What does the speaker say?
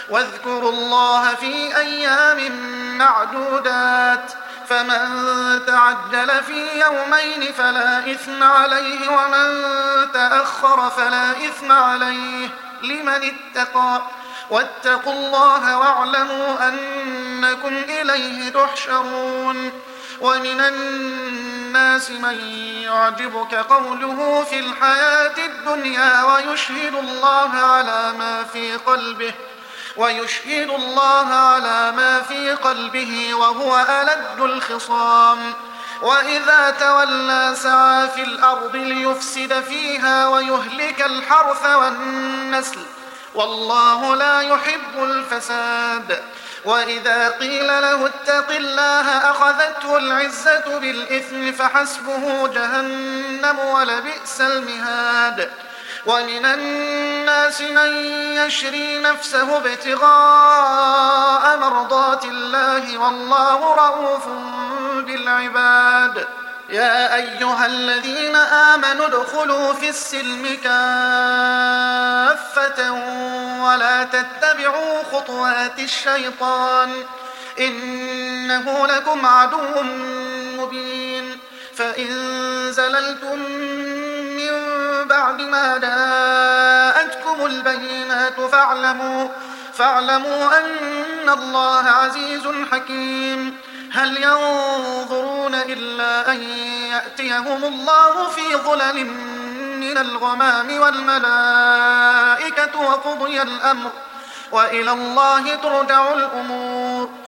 واذكروا الله في أيام معدودات فمن تعجل في يومين فلا إثم عليه ومن تأخر فلا إثم عليه لمن اتقى واتقوا الله واعلموا أنكم إليه تحشرون. ومن الناس من يعجبك قوله في الحياة الدنيا ويشهد الله على ما في قلبه وهو ألد الخصام. وإذا تولى سعى في الأرض ليفسد فيها ويهلك الحرث والنسل والله لا يحب الفساد. وإذا قيل له اتق الله أخذته العزة بالإثم فحسبه جهنم ولبئس المهاد. ومن الناس من يشري نفسه ابتغاء مرضات الله والله رؤوف بالعباد. يا أيها الذين آمنوا ادخلوا في السلم كافة ولا تتبعوا خطوات الشيطان إنه لكم عدو مبين. فإن زللتم من بعد ما جاءتكم البينات فاعلموا أن الله عزيز حكيم. هل ينظرون إلا أن يأتيهم الله في ظلل من الغمام والملائكة وقضي الأمر وإلى الله ترجع الأمور.